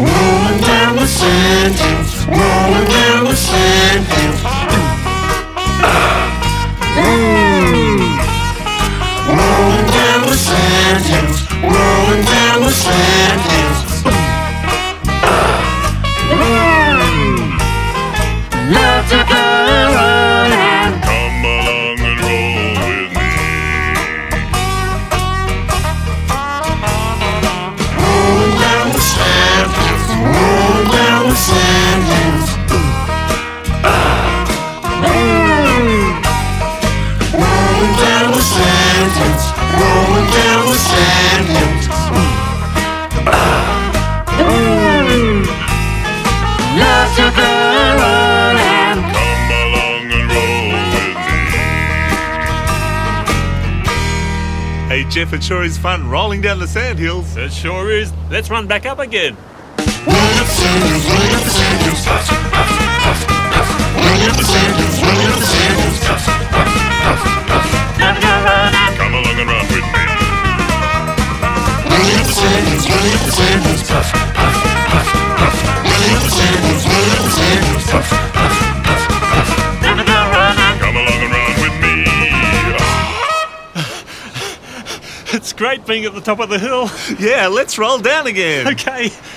rolling down the sand hills, rolling down the sand hills. Rolling down the sand hills, rolling down the sand hills. Love to go around. Come along and roll with me. Rolling down the sand hills, rolling down the sand hills. Rolling down the sand hills, rolling down the sand hills. Love to go around. Come along and roll with me. Hey Jeff, it sure is fun rolling down the sandhills. It sure is. Let's run back up again. Rolling up the sand hills, rolling up the sand hills. Rolling up the sand hills, rolling up the sand hills. Come along and run with me. Rolling up the sand hills, rolling up the sand hills. Rolling up the sand hills, rolling up the sand hills. Come along and run with me. It's great being at the top of the hill. Yeah, let's roll down again. Okay,